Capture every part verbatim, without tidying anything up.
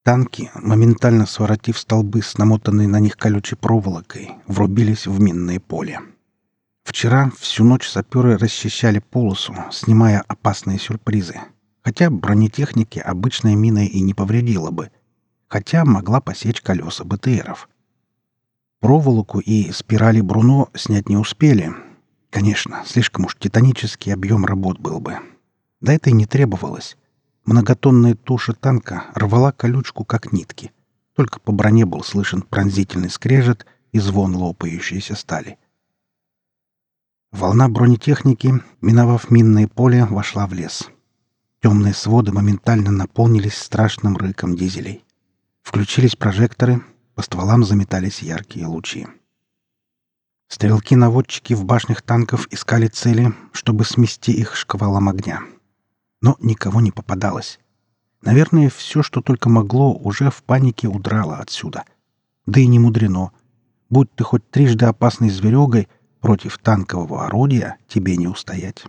Танки, моментально своротив столбы с намотанной на них колючей проволокой, врубились в минное поле. Вчера всю ночь саперы расчищали полосу, снимая опасные сюрпризы. Хотя бронетехнике обычная мина и не повредила бы. Хотя могла посечь колеса БТРов. Проволоку и спирали Бруно снять не успели. Конечно, слишком уж титанический объем работ был бы. Да это и не требовалось. Многотонная туша танка рвала колючку, как нитки. Только по броне был слышен пронзительный скрежет и звон лопающейся стали. Волна бронетехники, миновав минное поле, вошла в лес. Темные своды моментально наполнились страшным рыком дизелей. Включились прожекторы, по стволам заметались яркие лучи. Стрелки-наводчики в башнях танков искали цели, чтобы смести их шквалом огня. Но никого не попадалось. Наверное, все, что только могло, уже в панике удрало отсюда. Да и не мудрено. Будь ты хоть трижды опасной зверегой, против танкового орудия тебе не устоять.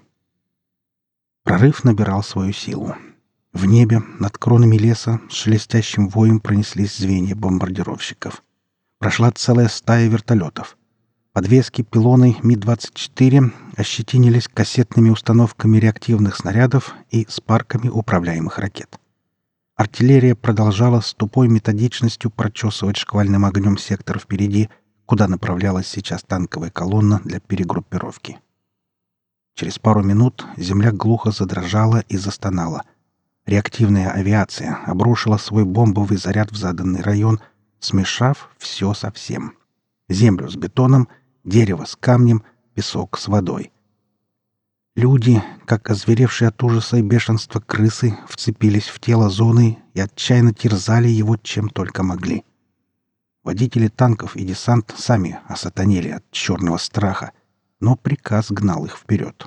Прорыв набирал свою силу. В небе, над кронами леса, с шелестящим воем пронеслись звенья бомбардировщиков. Прошла целая стая вертолетов. Подвески пилоны Ми двадцать четыре ощетинились кассетными установками реактивных снарядов и спарками управляемых ракет. Артиллерия продолжала с тупой методичностью прочесывать шквальным огнем сектор впереди, куда направлялась сейчас танковая колонна для перегруппировки. Через пару минут земля глухо задрожала и застонала. Реактивная авиация обрушила свой бомбовый заряд в заданный район, смешав все со всем. Землю с бетоном, дерево с камнем, песок с водой. Люди, как озверевшие от ужаса и бешенства крысы, вцепились в тело зоны и отчаянно терзали его чем только могли. Водители танков и десант сами осатанели от черного страха, но приказ гнал их вперед.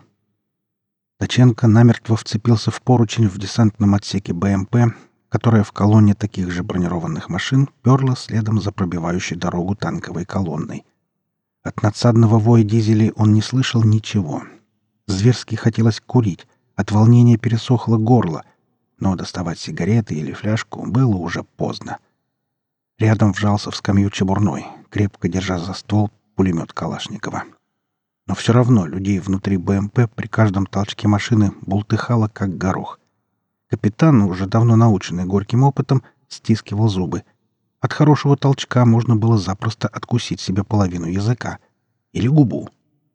Таченко намертво вцепился в поручень в десантном отсеке БМП, которая в колонне таких же бронированных машин перла следом за пробивающей дорогу танковой колонной. От надсадного воя дизелей он не слышал ничего. Зверски хотелось курить, от волнения пересохло горло, но доставать сигареты или фляжку было уже поздно. Рядом вжался в скамью Чебурной, крепко держа за ствол пулемет Калашникова. Но все равно людей внутри БМП при каждом толчке машины бултыхало, как горох. Капитан, уже давно наученный горьким опытом, стискивал зубы. От хорошего толчка можно было запросто откусить себе половину языка. Или губу.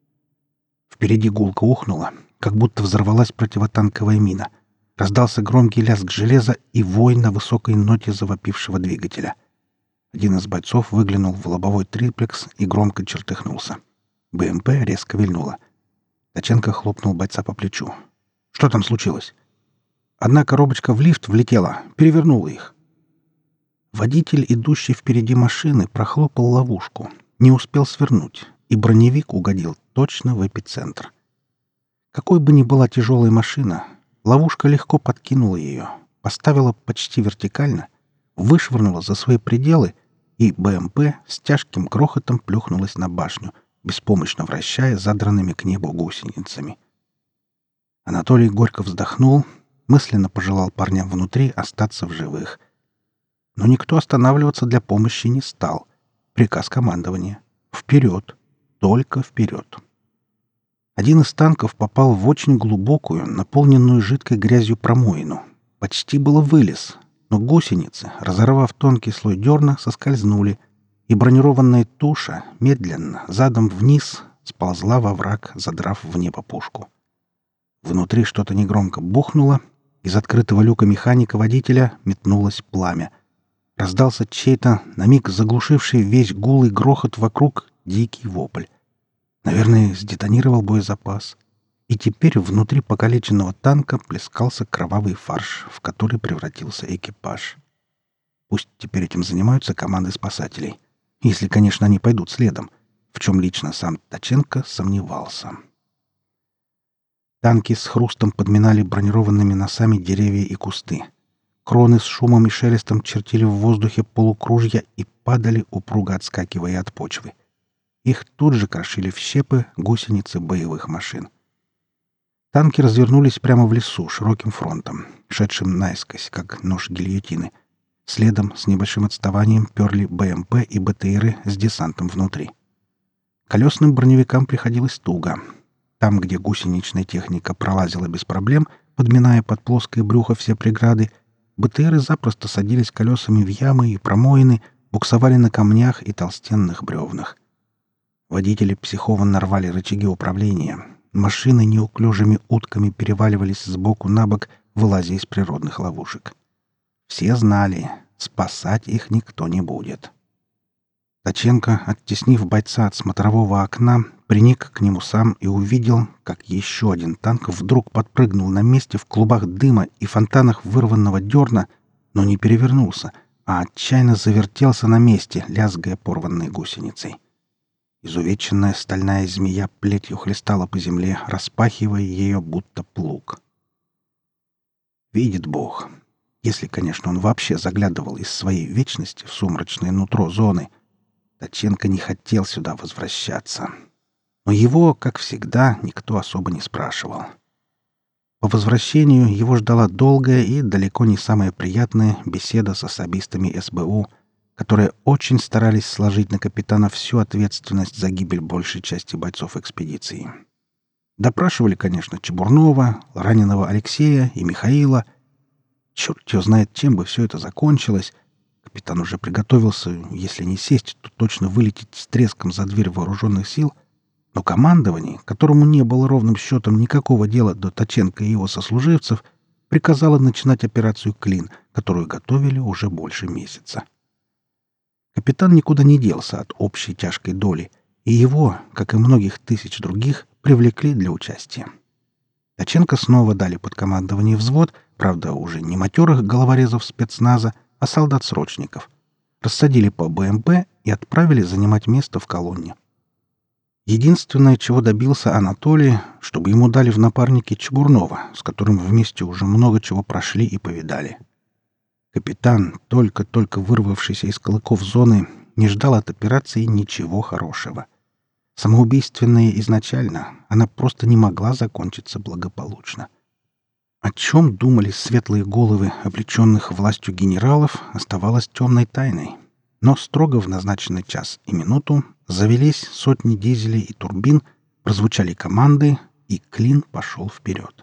Впереди гулко ухнуло, как будто взорвалась противотанковая мина. Раздался громкий лязг железа и вой на высокой ноте завопившего двигателя. Один из бойцов выглянул в лобовой триплекс и громко чертыхнулся. БМП резко вильнула. Таченко хлопнул бойца по плечу. «Что там случилось?» «Одна коробочка в лифт влетела, перевернула их». Водитель, идущий впереди машины, прохлопал ловушку, не успел свернуть, и броневик угодил точно в эпицентр. Какой бы ни была тяжелая машина, ловушка легко подкинула ее, поставила почти вертикально, вышвырнула за свои пределы, и БМП с тяжким грохотом плюхнулась на башню, беспомощно вращая задранными к небу гусеницами. Анатолий горько вздохнул, мысленно пожелал парням внутри остаться в живых. Но никто останавливаться для помощи не стал. Приказ командования. Вперед! Только вперед! Один из танков попал в очень глубокую, наполненную жидкой грязью промоину. Почти было вылез, но гусеницы, разорвав тонкий слой дерна, соскользнули, и бронированная туша медленно, задом вниз, сползла во враг, задрав в небо пушку. Внутри что-то негромко бухнуло, из открытого люка механика-водителя метнулось пламя. Раздался чей-то, на миг заглушивший весь гул и грохот вокруг, дикий вопль. Наверное, сдетонировал боезапас. И теперь внутри покалеченного танка плескался кровавый фарш, в который превратился экипаж. Пусть теперь этим занимаются команды спасателей. Если, конечно, они пойдут следом, в чем лично сам Таченко сомневался. Танки с хрустом подминали бронированными носами деревья и кусты. Кроны с шумом и шелестом чертили в воздухе полукружья и падали, упруго отскакивая от почвы. Их тут же крошили в щепы гусеницы боевых машин. Танки развернулись прямо в лесу широким фронтом, шедшим наискось, как нож гильотины. Следом с небольшим отставанием перли БМП и БТРы с десантом внутри. Колесным броневикам приходилось туго. Там, где гусеничная техника пролазила без проблем, подминая под плоское брюхо все преграды, БТРы запросто садились колесами в ямы и промоины, буксовали на камнях и толстенных бревнах. Водители психованно рвали рычаги управления. Машины неуклюжими утками переваливались сбоку на бок, вылазя из природных ловушек. Все знали, спасать их никто не будет. Таченко, оттеснив бойца от смотрового окна, приник к нему сам и увидел, как еще один танк вдруг подпрыгнул на месте в клубах дыма и фонтанах вырванного дерна, но не перевернулся, а отчаянно завертелся на месте, лязгая порванной гусеницей. Изувеченная стальная змея плетью хлестала по земле, распахивая ее, будто плуг. Видит Бог, если, конечно, он вообще заглядывал из своей вечности в сумрачное нутро зоны, Таченко не хотел сюда возвращаться. Но его, как всегда, никто особо не спрашивал. По возвращению его ждала долгая и далеко не самая приятная беседа с особистами СБУ, которые очень старались сложить на капитана всю ответственность за гибель большей части бойцов экспедиции. Допрашивали, конечно, Чебурнова, раненого Алексея и Михаила. Черт его знает, чем бы все это закончилось. Капитан уже приготовился, если не сесть, то точно вылететь с треском за дверь вооруженных сил. Но командование, которому не было ровным счетом никакого дела до Таченко и его сослуживцев, приказало начинать операцию «Клин», которую готовили уже больше месяца. Капитан никуда не делся от общей тяжкой доли, и его, как и многих тысяч других, привлекли для участия. Таченко снова дали под командование взвод, правда, уже не матерых головорезов спецназа, а солдат-срочников. Рассадили по БМП и отправили занимать место в колонне. Единственное, чего добился Анатолий, чтобы ему дали в напарники Чебурнова, с которым вместе уже много чего прошли и повидали. Капитан, только-только вырвавшийся из клыков зоны, не ждал от операции ничего хорошего. Самоубийственная изначально, она просто не могла закончиться благополучно. О чем думали светлые головы облеченных властью генералов, оставалось темной тайной. Но строго в назначенный час и минуту завелись сотни дизелей и турбин, прозвучали команды, и Клин пошел вперед.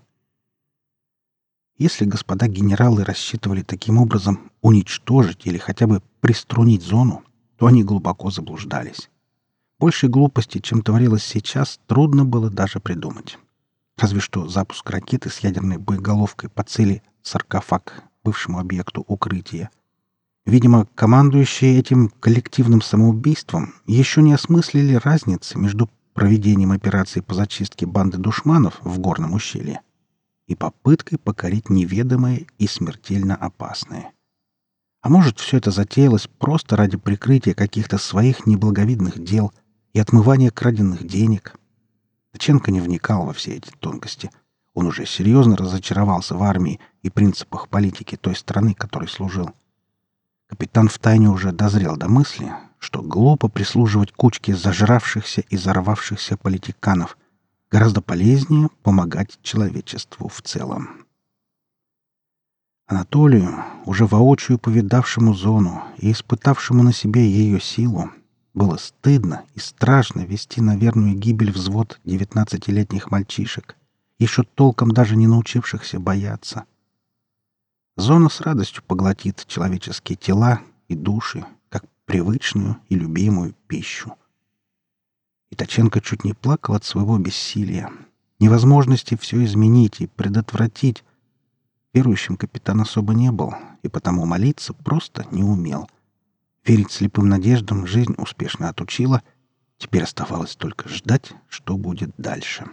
Если господа генералы рассчитывали таким образом уничтожить или хотя бы приструнить зону, то они глубоко заблуждались. Большей глупости, чем творилось сейчас, трудно было даже придумать. Разве что запуск ракеты с ядерной боеголовкой по цели «Саркофаг», бывшему объекту укрытия. Видимо, командующие этим коллективным самоубийством еще не осмыслили разницы между проведением операции по зачистке банды душманов в горном ущелье и попыткой покорить неведомое и смертельно опасное. А может, все это затеялось просто ради прикрытия каких-то своих неблаговидных дел и отмывания краденных денег. Таченко не вникал во все эти тонкости. Он уже серьезно разочаровался в армии и принципах политики той страны, которой служил. Капитан втайне уже дозрел до мысли, что глупо прислуживать кучке зажравшихся и зарвавшихся политиканов. Гораздо полезнее помогать человечеству в целом. Анатолию, уже воочию повидавшему зону и испытавшему на себе ее силу, было стыдно и страшно вести на верную гибель взвод девятнадцатилетних мальчишек, еще толком даже не научившихся бояться. Зона с радостью поглотит человеческие тела и души, как привычную и любимую пищу. И Таченко чуть не плакал от своего бессилия, невозможности все изменить и предотвратить. Верующим капитан особо не был, и потому молиться просто не умел. Верить слепым надеждам жизнь успешно отучила, теперь оставалось только ждать, что будет дальше.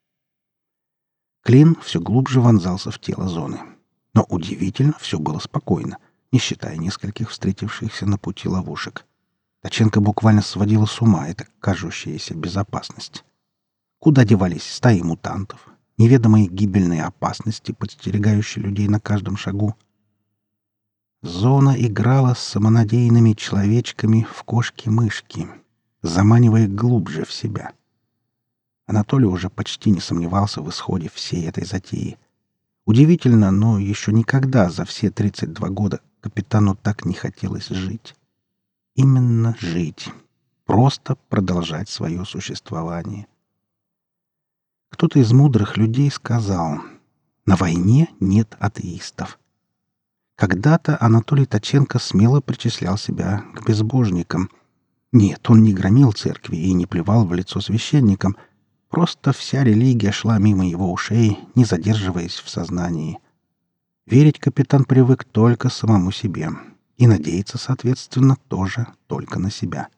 Клин все глубже вонзался в тело зоны. Но удивительно, все было спокойно, не считая нескольких встретившихся на пути ловушек. Таченко буквально сводила с ума эта кажущаяся безопасность. Куда девались стаи мутантов, неведомые гибельные опасности, подстерегающие людей на каждом шагу? Зона играла с самонадеянными человечками в кошки-мышки, заманивая глубже в себя. Анатолий уже почти не сомневался в исходе всей этой затеи. Удивительно, но еще никогда за все тридцать два года капитану так не хотелось жить. Именно жить. Просто продолжать свое существование. Кто-то из мудрых людей сказал: «На войне нет атеистов». Когда-то Анатолий Ткаченко смело причислял себя к безбожникам. Нет, он не громил церкви и не плевал в лицо священникам. Просто вся религия шла мимо его ушей, не задерживаясь в сознании. Верить капитан привык только самому себе. И надеяться, соответственно, тоже только на себя.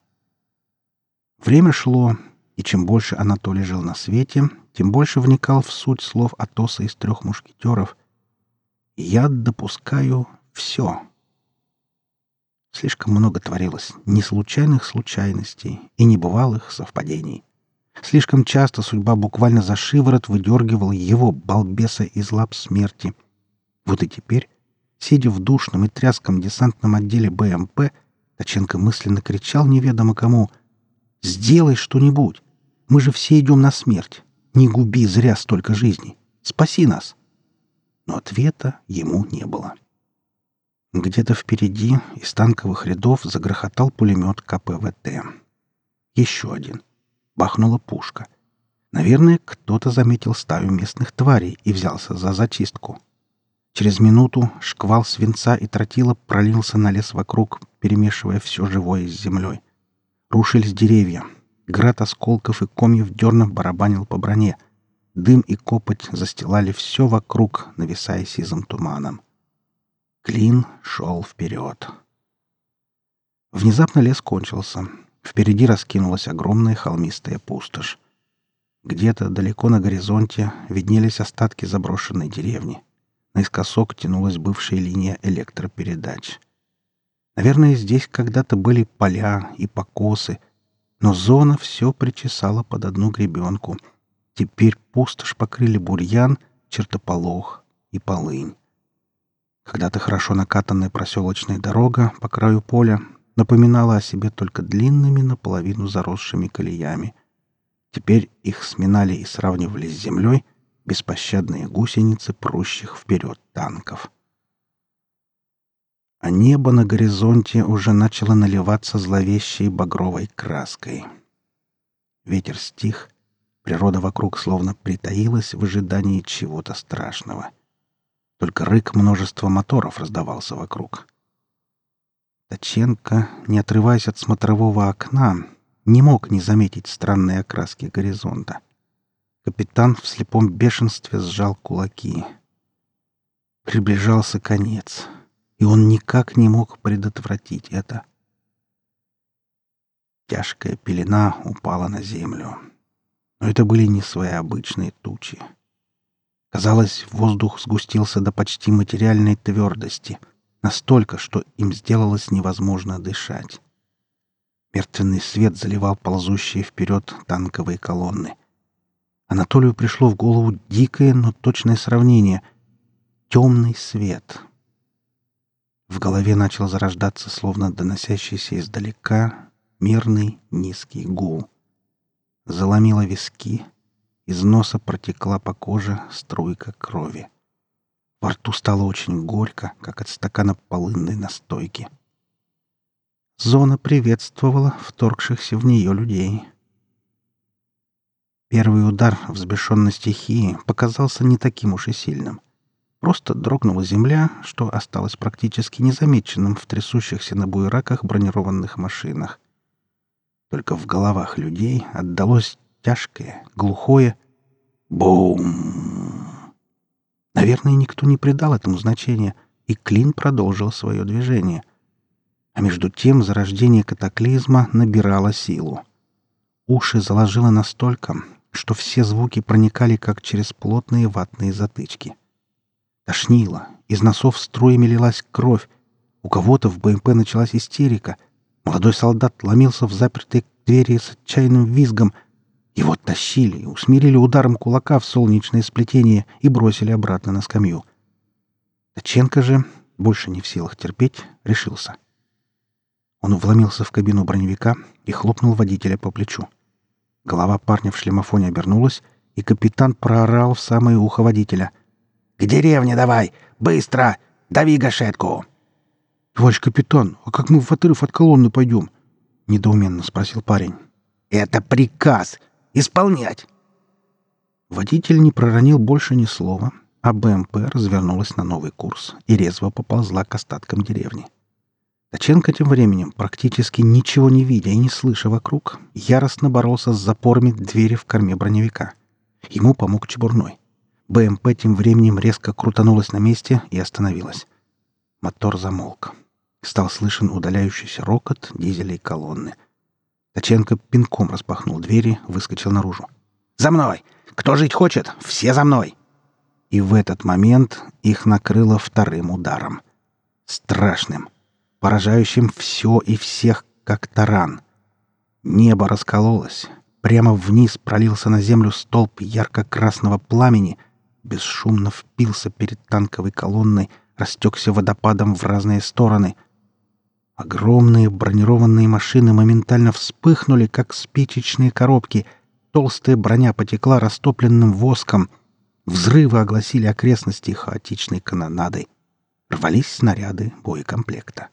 Время шло, и чем больше Анатолий жил на свете, тем больше вникал в суть слов Атоса из «Трех мушкетеров». «Я допускаю все». Слишком много творилось неслучайных случайностей и небывалых совпадений. Слишком часто судьба буквально за шиворот выдергивала его, балбеса, из лап смерти. Вот и теперь, сидя в душном и тряском десантном отделе БМП, Ткаченко мысленно кричал неведомо кому: «Сделай что-нибудь! Мы же все идем на смерть! Не губи зря столько жизней! Спаси нас!» Но ответа ему не было. Где-то впереди из танковых рядов загрохотал пулемет ка пэ вэ тэ. Еще один. Бахнула пушка. Наверное, кто-то заметил стаю местных тварей и взялся за зачистку. Через минуту шквал свинца и тротила пролился на лес вокруг, перемешивая все живое с землей. Рушились деревья. Град осколков и комьев дерна барабанил по броне. Дым и копоть застилали все вокруг, нависая сизым туманом. Клин шел вперед. Внезапно лес кончился. Впереди раскинулась огромная холмистая пустошь. Где-то далеко на горизонте виднелись остатки заброшенной деревни. Наискосок тянулась бывшая линия электропередач. Наверное, здесь когда-то были поля и покосы, но зона все причесала под одну гребенку. Теперь пустошь покрыли бурьян, чертополох и полынь. Когда-то хорошо накатанная проселочная дорога по краю поля напоминала о себе только длинными наполовину заросшими колеями. Теперь их сминали и сравнивали с землей беспощадные гусеницы прущих вперед танков. А небо на горизонте уже начало наливаться зловещей багровой краской. Ветер стих, природа вокруг словно притаилась в ожидании чего-то страшного. Только рык множества моторов раздавался вокруг. Ткаченко, не отрываясь от смотрового окна, не мог не заметить странные окраски горизонта. Капитан в слепом бешенстве сжал кулаки. Приближался конец, и он никак не мог предотвратить это. Тяжкая пелена упала на землю. Но это были не свои обычные тучи. Казалось, воздух сгустился до почти материальной твердости, настолько, что им сделалось невозможно дышать. Мертвенный свет заливал ползущие вперед танковые колонны. Анатолию пришло в голову дикое, но точное сравнение — темный свет. В голове начал зарождаться, словно доносящийся издалека, мерный низкий гул. Заломило виски, из носа протекла по коже струйка крови. Во рту стало очень горько, как от стакана полынной настойки. Зона приветствовала вторгшихся в нее людей. Первый удар взбешенной стихии показался не таким уж и сильным. Просто дрогнула земля, что осталось практически незамеченным в трясущихся на буераках бронированных машинах. Только в головах людей отдалось тяжкое, глухое «бум». Наверное, никто не придал этому значения, и клин продолжил свое движение. А между тем зарождение катаклизма набирало силу. Уши заложило настолько, что все звуки проникали как через плотные ватные затычки. Тошнило, из носов струями лилась кровь. У кого-то в БМП началась истерика. Молодой солдат ломился в запертые двери с отчаянным визгом. Его тащили, усмирили ударом кулака в солнечное сплетение и бросили обратно на скамью. Ткаченко же, больше не в силах терпеть, решился. Он вломился в кабину броневика и хлопнул водителя по плечу. Голова парня в шлемофоне обернулась, и капитан проорал в самое ухо водителя: «К деревне давай! Быстро! Дави гашетку!» «Товарищ капитан, а как мы в отрыв от колонны пойдем?» — недоуменно спросил парень. «Это приказ! Исполнять!» Водитель не проронил больше ни слова, а БМП развернулась на новый курс и резво поползла к остаткам деревни. Таченко тем временем, практически ничего не видя и не слыша вокруг, яростно боролся с запорами двери в корме броневика. Ему помог Чебурной. БМП тем временем резко крутанулась на месте и остановилась. Мотор замолк. Стал слышен удаляющийся рокот дизелей колонны. Таченко пинком распахнул двери, выскочил наружу. «За мной! Кто жить хочет, все за мной!» И в этот момент их накрыло вторым ударом. Страшным, поражающим все и всех, как таран. Небо раскололось. Прямо вниз пролился на землю столб ярко-красного пламени, бесшумно впился перед танковой колонной, растекся водопадом в разные стороны. Огромные бронированные машины моментально вспыхнули, как спичечные коробки. Толстая броня потекла растопленным воском. Взрывы огласили окрестности хаотичной канонадой. Рвались снаряды боекомплекта.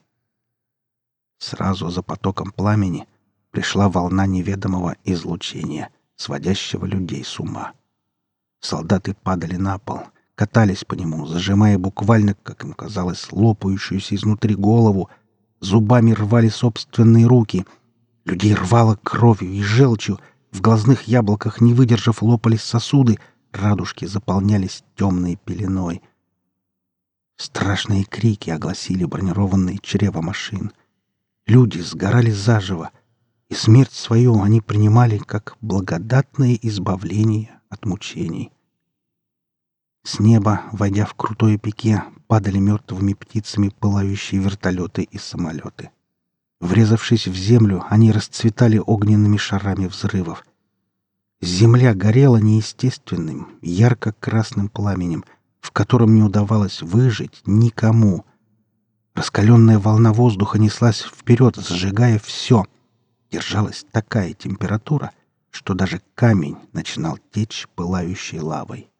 Сразу за потоком пламени пришла волна неведомого излучения, сводящего людей с ума. Солдаты падали на пол, катались по нему, зажимая буквально, как им казалось, лопающуюся изнутри голову, зубами рвали собственные руки. Людей рвало кровью и желчью, в глазных яблоках, не выдержав, лопались сосуды, радужки заполнялись темной пеленой. Страшные крики огласили бронированные чрева машин. Люди сгорали заживо, и смерть свою они принимали как благодатное избавление от мучений. С неба, войдя в крутое пике, падали мертвыми птицами пылающие вертолеты и самолеты. Врезавшись в землю, они расцветали огненными шарами взрывов. Земля горела неестественным, ярко-красным пламенем, в котором не удавалось выжить никому. Раскаленная волна воздуха неслась вперед, сжигая все. Держалась такая температура, что даже камень начинал течь пылающей лавой.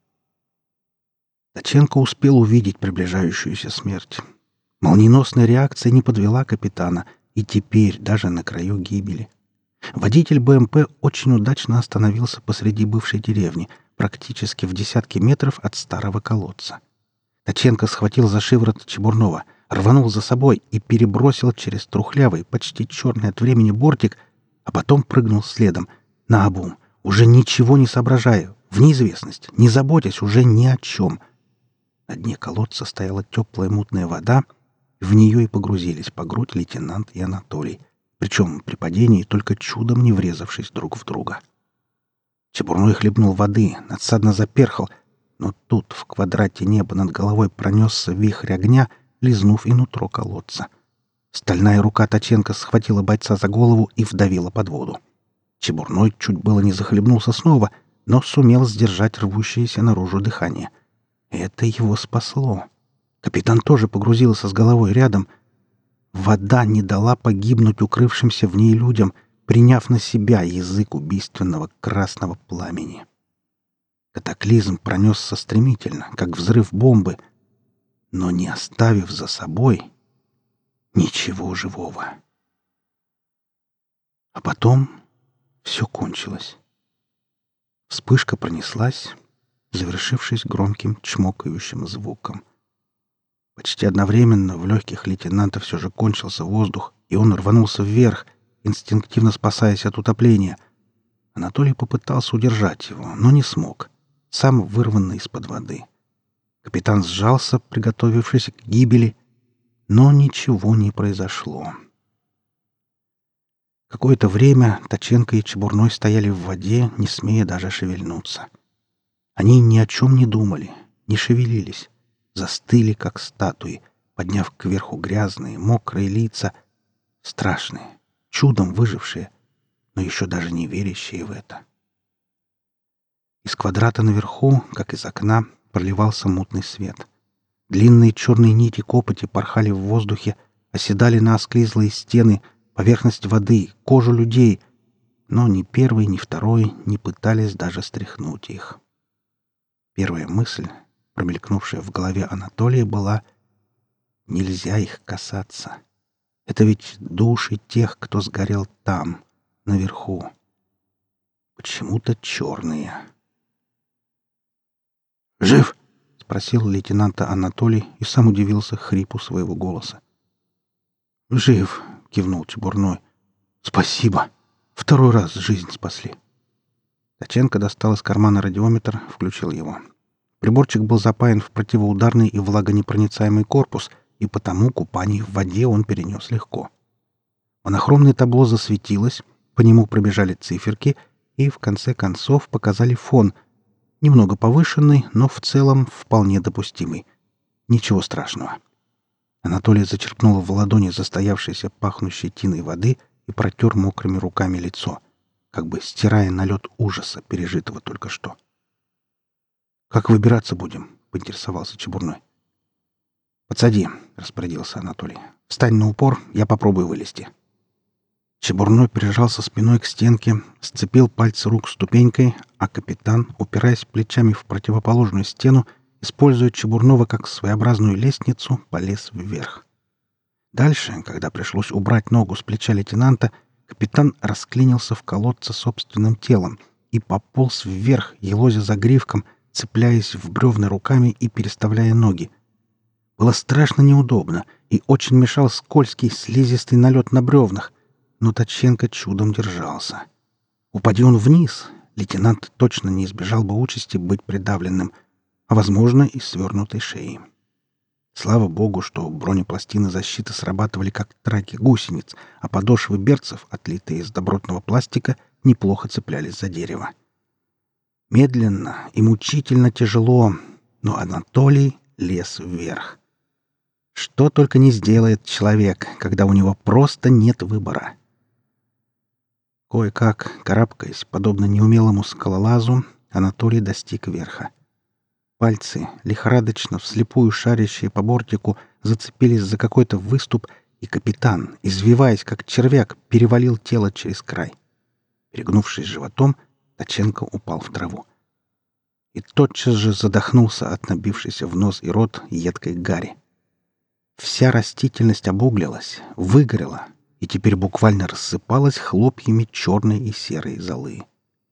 Таченко успел увидеть приближающуюся смерть. Молниеносная реакция не подвела капитана, и теперь даже на краю гибели. Водитель БМП очень удачно остановился посреди бывшей деревни, практически в десятке метров от старого колодца. Таченко схватил за шиворот Чебурнова, рванул за собой и перебросил через трухлявый, почти черный от времени бортик, а потом прыгнул следом, наобум, уже ничего не соображая, в неизвестность, не заботясь уже ни о чем. На дне колодца стояла теплая мутная вода, и в нее и погрузились по грудь лейтенант и Анатолий, причем при падении только чудом не врезавшись друг в друга. Чебурной хлебнул воды, надсадно заперхал, но тут в квадрате неба над головой пронесся вихрь огня, лизнув и нутро колодца. Стальная рука Таченко схватила бойца за голову и вдавила под воду. Чебурной чуть было не захлебнулся снова, но сумел сдержать рвущееся наружу дыхание. Это его спасло. Капитан тоже погрузился с головой рядом. Вода не дала погибнуть укрывшимся в ней людям, приняв на себя язык убийственного красного пламени. Катаклизм пронесся стремительно, как взрыв бомбы, но не оставив за собой ничего живого. А потом все кончилось. Вспышка пронеслась, завершившись громким чмокающим звуком. Почти одновременно в легких лейтенанта все же кончился воздух, и он рванулся вверх, инстинктивно спасаясь от утопления. Анатолий попытался удержать его, но не смог, сам вырванный из-под воды. Капитан сжался, приготовившись к гибели, но ничего не произошло. Какое-то время Таченко и Чебурной стояли в воде, не смея даже шевельнуться. Они ни о чем не думали, не шевелились, застыли, как статуи, подняв кверху грязные, мокрые лица, страшные, чудом выжившие, но еще даже не верящие в это. Из квадрата наверху, как из окна, проливался мутный свет. Длинные черные нити копоти порхали в воздухе, оседали на осклизлые стены, поверхность воды, кожу людей, но ни первый, ни второй не пытались даже стряхнуть их. Первая мысль, промелькнувшая в голове Анатолия, была: Нельзя их касаться. Это ведь души тех, кто сгорел там, наверху. Почему-то черные. «Жив?» — спросил лейтенанта Анатолий и сам удивился хрипу своего голоса. «Жив», — кивнул Чебурной. «Спасибо. Второй раз жизнь спасли». Таченко достал из кармана радиометр, включил его. Приборчик был запаян в противоударный и влагонепроницаемый корпус, и потому купание в воде он перенес легко. Монохромное табло засветилось, по нему пробежали циферки и, в конце концов, показали фон. Немного повышенный, но в целом вполне допустимый. Ничего страшного. Анатолий зачерпнул в ладони застоявшейся пахнущей тиной воды и протер мокрыми руками лицо, как бы стирая налет ужаса, пережитого только что. «Как выбираться будем?» — поинтересовался Чебурной. «Подсади», — распорядился Анатолий. «Встань на упор, я попробую вылезти». Чебурной прижался спиной к стенке, сцепил пальцы рук ступенькой, а капитан, упираясь плечами в противоположную стену, используя Чебурнова как своеобразную лестницу, полез вверх. Дальше, когда пришлось убрать ногу с плеча лейтенанта, капитан расклинился в колодце собственным телом и пополз вверх, елозя загривком, цепляясь в бревна руками и переставляя ноги. Было страшно неудобно и очень мешал скользкий слизистый налет на бревнах, но Таченко чудом держался. Упади он вниз, лейтенант точно не избежал бы участи быть придавленным, а, возможно, и свернутой шеей. Слава богу, что бронепластины защиты срабатывали как траки гусениц, а подошвы берцев, отлитые из добротного пластика, неплохо цеплялись за дерево. Медленно и мучительно тяжело, но Анатолий лез вверх. Что только не сделает человек, когда у него просто нет выбора. Кое-как, карабкаясь, подобно неумелому скалолазу, Анатолий достиг верха. Пальцы, лихорадочно, вслепую шарящие по бортику, зацепились за какой-то выступ, и капитан, извиваясь как червяк, перевалил тело через край. Перегнувшись животом, Таченко упал в траву. И тотчас же задохнулся от набившейся в нос и рот едкой гари. Вся растительность обуглилась, выгорела, и теперь буквально рассыпалась хлопьями черной и серой золы.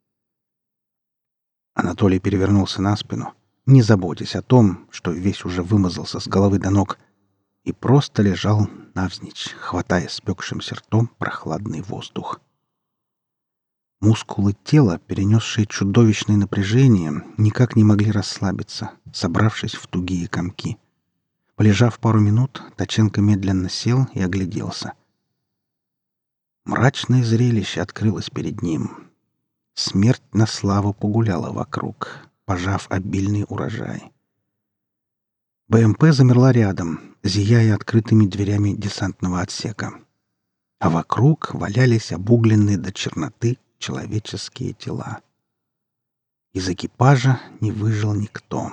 Анатолий перевернулся на спину, не заботясь о том, что весь уже вымазался с головы до ног, и просто лежал навзничь, хватая спекшимся ртом прохладный воздух. Мускулы тела, перенесшие чудовищное напряжение, никак не могли расслабиться, собравшись в тугие комки. Полежав пару минут, Таченко медленно сел и огляделся. Мрачное зрелище открылось перед ним. Смерть на славу погуляла вокруг, пожав обильный урожай. БМП замерла рядом, зияя открытыми дверями десантного отсека. А вокруг валялись обугленные до черноты человеческие тела. Из экипажа не выжил никто.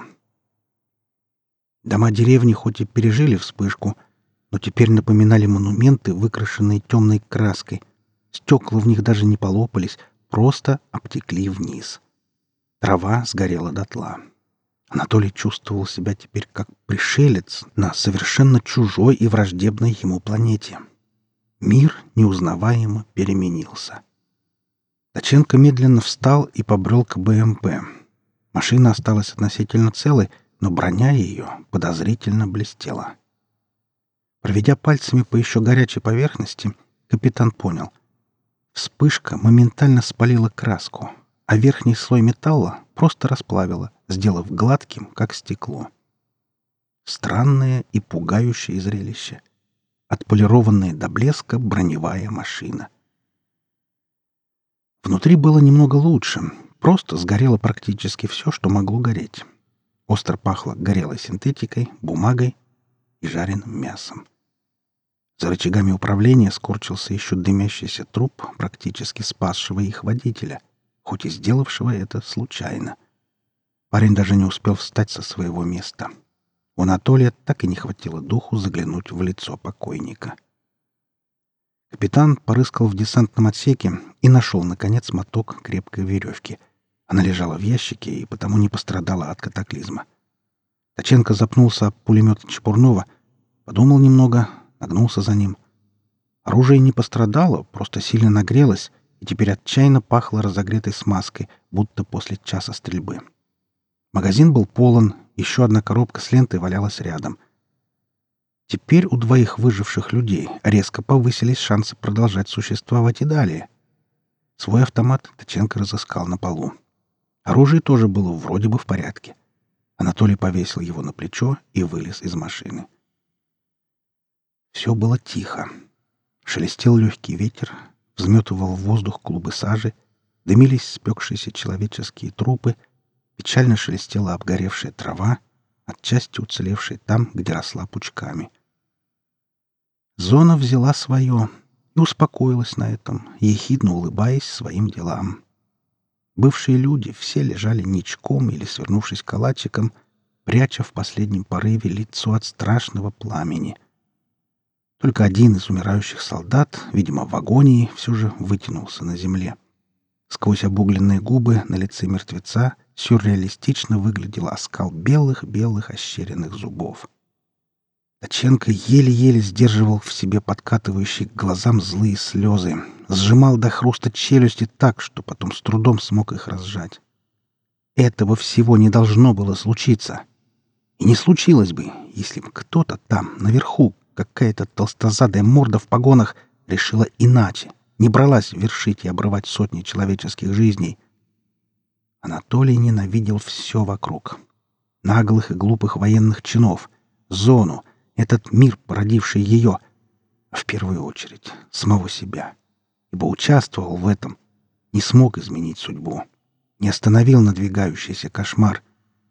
Дома деревни хоть и пережили вспышку, но теперь напоминали монументы, выкрашенные темной краской. Стекла в них даже не полопались, просто обтекли вниз. Трава сгорела дотла. Анатолий чувствовал себя теперь как пришелец на совершенно чужой и враждебной ему планете. Мир неузнаваемо переменился. Таченко медленно встал и побрел к БМП. Машина осталась относительно целой, но броня ее подозрительно блестела. Проведя пальцами по еще горячей поверхности, капитан понял. Вспышка моментально спалила краску, а верхний слой металла просто расплавила, сделав гладким, как стекло. Странное и пугающее зрелище. Отполированная до блеска броневая машина. Внутри было немного лучше. Просто сгорело практически все, что могло гореть. Остро пахло горелой синтетикой, бумагой и жареным мясом. За рычагами управления скорчился еще дымящийся труп практически спасшего их водителя, хоть и сделавшего это случайно. Парень даже не успел встать со своего места. У Анатолия так и не хватило духу заглянуть в лицо покойника. Капитан порыскал в десантном отсеке и нашел, наконец, моток крепкой веревки. Она лежала в ящике и потому не пострадала от катаклизма. Таченко запнулся об пулемет Чепурнова, Подумал немного, нагнулся за ним. Оружие не пострадало, просто сильно нагрелось и теперь отчаянно пахло разогретой смазкой, будто после часа стрельбы. Магазин был полон, еще одна коробка с лентой валялась рядом. Теперь у двоих выживших людей резко повысились шансы продолжать существовать и далее. Свой автомат Таченко разыскал на полу. Оружие тоже было вроде бы в порядке. Анатолий повесил его на плечо и вылез из машины. Все было тихо. Шелестел легкий ветер, взметывал в воздух клубы сажи, дымились спекшиеся человеческие трупы, печально шелестела обгоревшая трава, отчасти уцелевшая там, где росла пучками. Зона взяла свое и успокоилась на этом, ехидно улыбаясь своим делам. Бывшие люди все лежали ничком или свернувшись калачиком, пряча в последнем порыве лицо от страшного пламени. Только один из умирающих солдат, видимо, в агонии, все же вытянулся на земле. Сквозь обугленные губы на лице мертвеца сюрреалистично выглядел оскал белых-белых ощеренных зубов. Таченко еле-еле сдерживал в себе подкатывающие к глазам злые слезы, сжимал до хруста челюсти так, что потом с трудом смог их разжать. Этого всего не должно было случиться. И не случилось бы, если бы кто-то там, наверху, какая-то толстозадая морда в погонах, решила иначе, не бралась вершить и обрывать сотни человеческих жизней. Анатолий ненавидел все вокруг. Наглых и глупых военных чинов, зону, этот мир, породивший ее, а в первую очередь самого себя, ибо участвовал в этом, не смог изменить судьбу, не остановил надвигающийся кошмар.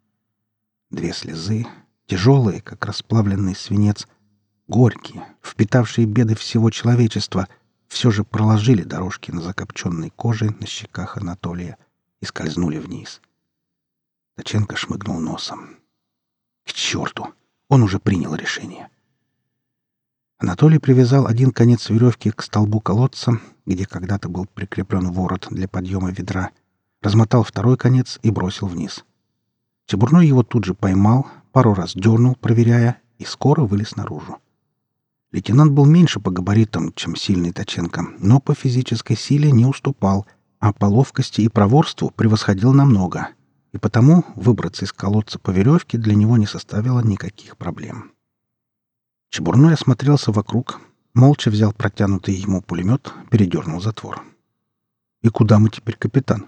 Две слезы, тяжелые, как расплавленный свинец, горькие, впитавшие беды всего человечества, все же проложили дорожки на закопченной коже на щеках Анатолия и скользнули вниз. Таченко шмыгнул носом. К черту! Он уже принял решение. Анатолий привязал один конец веревки к столбу колодца, где когда-то был прикреплен ворот для подъема ведра, размотал второй конец и бросил вниз. Чебурной его тут же поймал, пару раз дернул, проверяя, и скоро вылез наружу. Лейтенант был меньше по габаритам, чем сильный Таченко, но по физической силе не уступал, а по ловкости и проворству превосходил намного, и потому выбраться из колодца по веревке для него не составило никаких проблем. Чебурной осмотрелся вокруг, молча взял протянутый ему пулемет, передернул затвор. «И куда мы теперь, капитан?»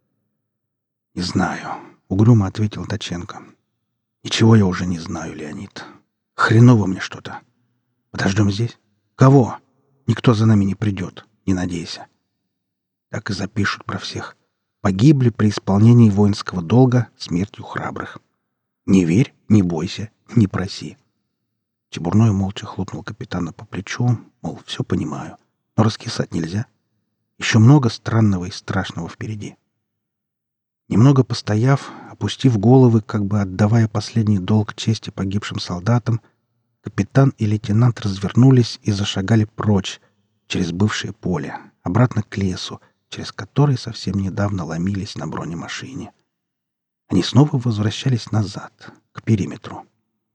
«Не знаю», — угрюмо ответил Таченко. «Ничего я уже не знаю, Леонид. Хреново мне что-то. Подождем здесь? Кого? Никто за нами не придет, не надейся. Так и запишут про всех. Погибли при исполнении воинского долга смертью храбрых. Не верь, не бойся, не проси». Чебурной молча хлопнул капитана по плечу, мол, все понимаю, но раскисать нельзя. Еще много странного и страшного впереди. Немного постояв, опустив головы, как бы отдавая последний долг чести погибшим солдатам, капитан и лейтенант развернулись и зашагали прочь, через бывшее поле, обратно к лесу, через который совсем недавно ломились на бронемашине. Они снова возвращались назад, к периметру.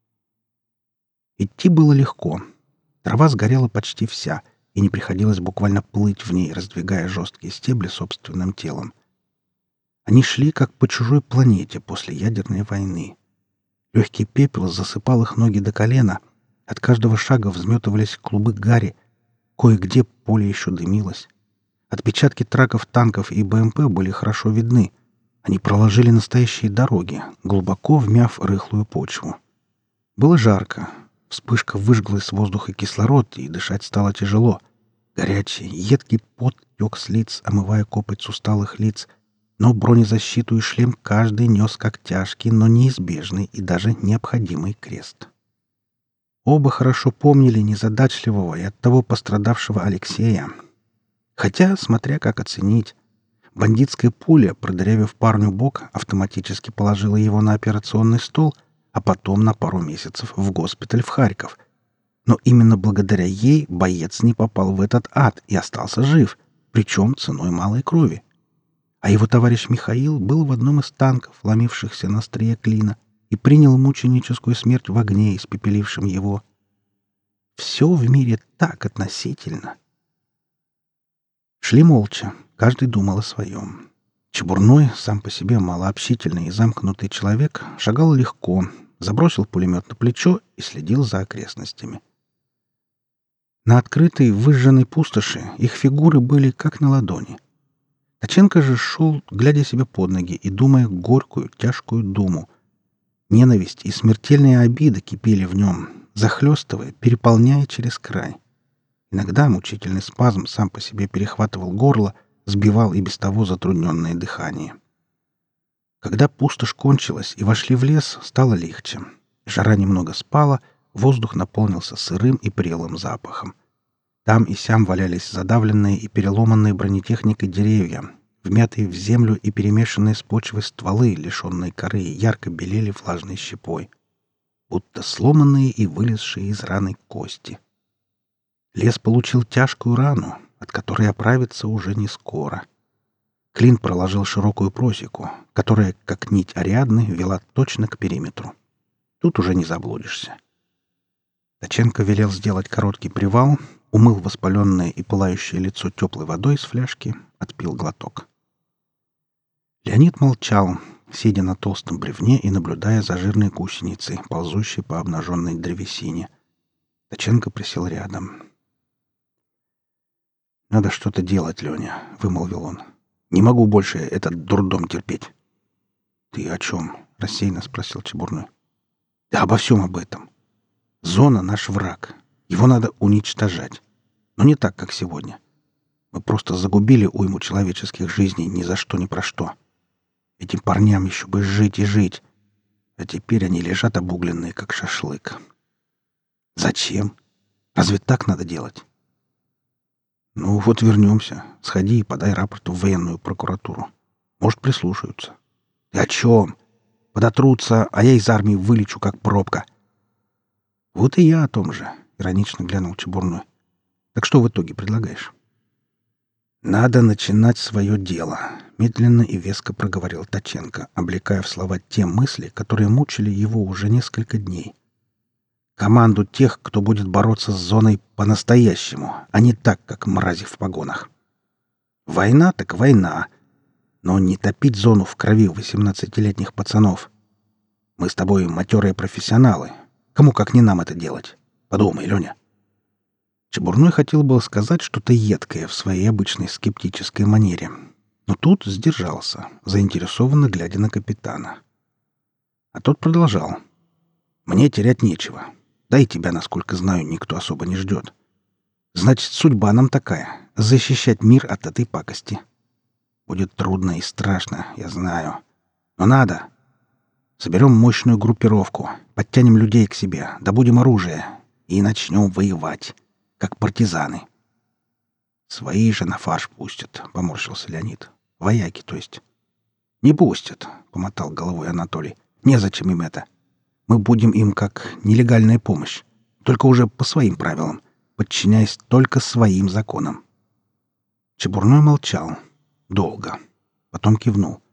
Идти было легко. Трава сгорела почти вся, и не приходилось буквально плыть в ней, раздвигая жесткие стебли собственным телом. Они шли, как по чужой планете после ядерной войны. Легкий пепел засыпал их ноги до колена, от каждого шага взметывались клубы гари, кое-где поле еще дымилось. Отпечатки траков, танков и БМП были хорошо видны. Они проложили настоящие дороги, глубоко вмяв рыхлую почву. Было жарко. Вспышка выжгла из воздуха кислород, и дышать стало тяжело. Горячий, едкий пот тек с лиц, омывая копоть с усталых лиц, но бронезащиту и шлем каждый нес как тяжкий, но неизбежный и даже необходимый крест. Оба хорошо помнили незадачливого и оттого пострадавшего Алексея. Хотя, смотря как оценить, бандитская пуля, продырявив парню бок, автоматически положила его на операционный стол, а потом на пару месяцев в госпиталь в Харьков. Но именно благодаря ей боец не попал в этот ад и остался жив, причем ценой малой крови. А его товарищ Михаил был в одном из танков, ломившихся на острие клина, и принял мученическую смерть в огне, испепелившем его. Все в мире так относительно. Шли молча, каждый думал о своем. Чебурной, сам по себе малообщительный и замкнутый человек, шагал легко, забросил пулемет на плечо и следил за окрестностями. На открытой, выжженной пустоши их фигуры были как на ладони. Таченко же шел, глядя себе под ноги и думая горькую, тяжкую думу. Ненависть и смертельные обиды кипели в нем, захлестывая, переполняя через край. Иногда мучительный спазм сам по себе перехватывал горло, сбивал и без того затрудненное дыхание. Когда пустошь кончилась и вошли в лес, стало легче. Жара немного спала, воздух наполнился сырым и прелым запахом. Там и сям валялись задавленные и переломанные бронетехникой деревья, вмятые в землю и перемешанные с почвой стволы, лишенные коры, ярко белели влажной щепой, будто сломанные и вылезшие из раны кости. Лес получил тяжкую рану, от которой оправиться уже не скоро. Клин проложил широкую просеку, которая, как нить Ариадны, вела точно к периметру. Тут уже не заблудишься. Таченко велел сделать короткий привал, умыл воспаленное и пылающее лицо теплой водой из фляжки, отпил глоток. Леонид молчал, сидя на толстом бревне и наблюдая за жирной гусеницей, ползущей по обнаженной древесине. Таченко присел рядом. «Надо что-то делать, Леня», — вымолвил он. «Не могу больше этот дурдом терпеть». «Ты о чем?» — рассеянно спросил Чебурной. «Да обо всем об этом. Зона — наш враг. Его надо уничтожать. Но не так, как сегодня. Мы просто загубили уйму человеческих жизней ни за что, ни про что. Этим парням еще бы жить и жить. А теперь они лежат обугленные, как шашлык. Зачем? Разве так надо делать?» «Ну вот вернемся. Сходи и подай рапорт в военную прокуратуру. Может, прислушаются». «И о чем? Подотрутся, а я из армии вылечу, как пробка». «Вот и я о том же», — иронично глянул Чебурной. «Так что в итоге предлагаешь?» «Надо начинать свое дело», — медленно и веско проговорил Таченко, облекая в слова те мысли, которые мучили его уже несколько дней. «Команду тех, кто будет бороться с зоной по-настоящему, а не так, как мрази в погонах. Война так война, но не топить зону в крови восемнадцатилетних пацанов. Мы с тобой матерые профессионалы. Кому как не нам это делать? Подумай, Леня». Чебурной хотел было сказать что-то едкое в своей обычной скептической манере, но тут сдержался, заинтересованно глядя на капитана. А тот продолжал. «Мне терять нечего. Да и тебя, насколько знаю, никто особо не ждет. Значит, судьба нам такая — защищать мир от этой пакости. Будет трудно и страшно, я знаю. Но надо. Соберем мощную группировку, подтянем людей к себе, добудем оружие и начнем воевать, как партизаны». «Свои же на фарш пустят», — поморщился Леонид. «Вояки, то есть». «Не пустят», — помотал головой Анатолий. «Незачем им это. Мы будем им как нелегальная помощь, только уже по своим правилам, подчиняясь только своим законам». Чебурной молчал. Долго. Потом кивнул.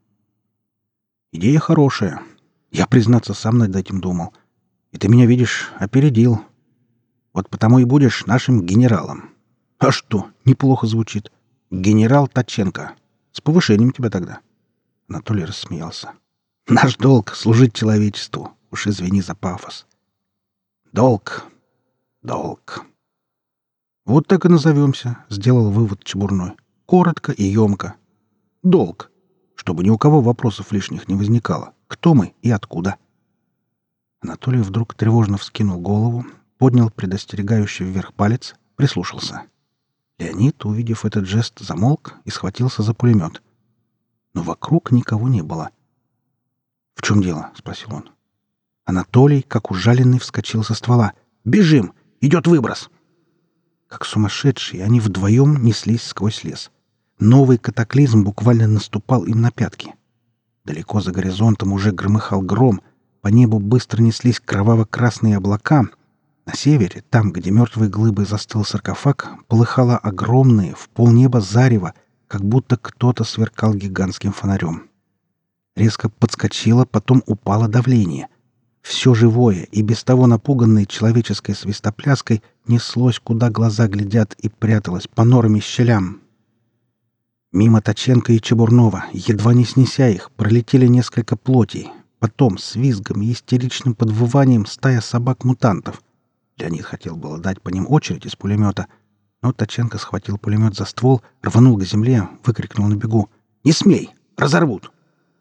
«Идея хорошая. Я, признаться, сам над этим думал. И ты меня, видишь, опередил. Вот потому и будешь нашим генералом». «А что, неплохо звучит. Генерал Таченко. С повышением тебя тогда». Анатолий рассмеялся. «Наш долг — служить человечеству. Уж извини за пафос». «Долг. Долг». «Вот так и назовемся», — сделал вывод Чебурной. «Коротко и емко. Долг. Чтобы ни у кого вопросов лишних не возникало. Кто мы и откуда?» Анатолий вдруг тревожно вскинул голову, поднял предостерегающий вверх палец, прислушался. Леонид, увидев этот жест, замолк и схватился за пулемет. Но вокруг никого не было. «В чем дело?» — спросил он. Анатолий, как ужаленный, вскочил со ствола. «Бежим! Идет выброс!» Как сумасшедшие, они вдвоем неслись сквозь лес. Новый катаклизм буквально наступал им на пятки. Далеко за горизонтом уже громыхал гром, по небу быстро неслись кроваво-красные облака. На севере, там, где мертвой глыбой застыл саркофаг, полыхало огромное, в полнеба зарево, как будто кто-то сверкал гигантским фонарем. Резко подскочило, потом упало давление. Все живое и без того напуганное человеческой свистопляской неслось, куда глаза глядят, и пряталось по норам и щелям. Мимо Точенко и Чебурнова, едва не снеся их, пролетели несколько плотей. Потом с визгом и истеричным подвыванием стая собак-мутантов. Леонид хотел было дать по ним очередь из пулемета, но Точенко схватил пулемет за ствол, рванул к земле, выкрикнул на бегу: «Не смей! Разорвут!»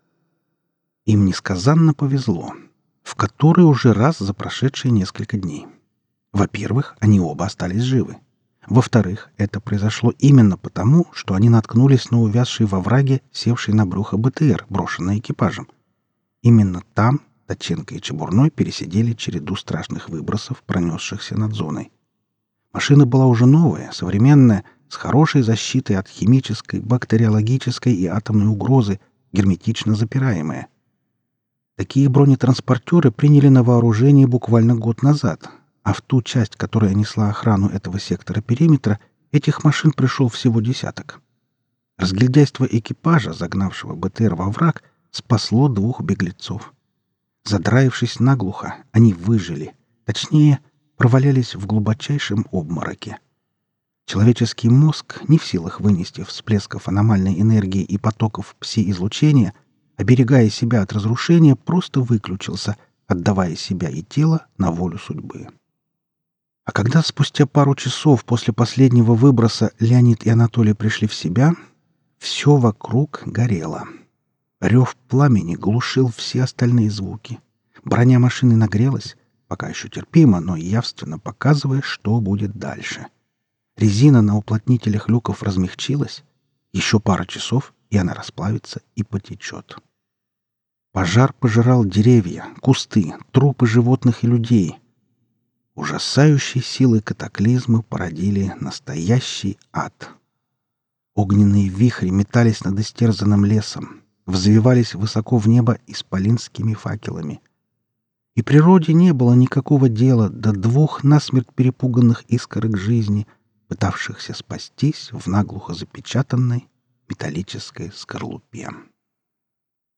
Им несказанно повезло. В который уже раз за прошедшие несколько дней. Во-первых, они оба остались живы. Во-вторых, это произошло именно потому, что они наткнулись на увязший во враге, севший на брюхо БТР, брошенный экипажем. Именно там Точенко и Чебурной пересидели череду страшных выбросов, пронесшихся над зоной. Машина была уже новая, современная, с хорошей защитой от химической, бактериологической и атомной угрозы, герметично запираемая. Такие бронетранспортеры приняли на вооружение буквально год назад, а в ту часть, которая несла охрану этого сектора периметра, этих машин пришел всего десяток. Разгильдяйство экипажа, загнавшего БТР во враг, спасло двух беглецов. Задраившись наглухо, они выжили. Точнее, провалялись в глубочайшем обмороке. Человеческий мозг, не в силах вынести всплесков аномальной энергии и потоков пси-излучения, оберегая себя от разрушения, просто выключился, отдавая себя и тело на волю судьбы. А когда спустя пару часов после последнего выброса Леонид и Анатолий пришли в себя, все вокруг горело. Рев пламени глушил все остальные звуки. Броня машины нагрелась, пока еще терпимо, но явственно показывая, что будет дальше. Резина на уплотнителях люков размягчилась. Еще пара часов, и она расплавится и потечет. Пожар пожирал деревья, кусты, трупы животных и людей. Ужасающие силы катаклизма породили настоящий ад. Огненные вихри метались над истерзанным лесом, взвивались высоко в небо исполинскими факелами. И природе не было никакого дела до двух насмерть перепуганных искорок жизни, пытавшихся спастись в наглухо запечатанной металлической скорлупе.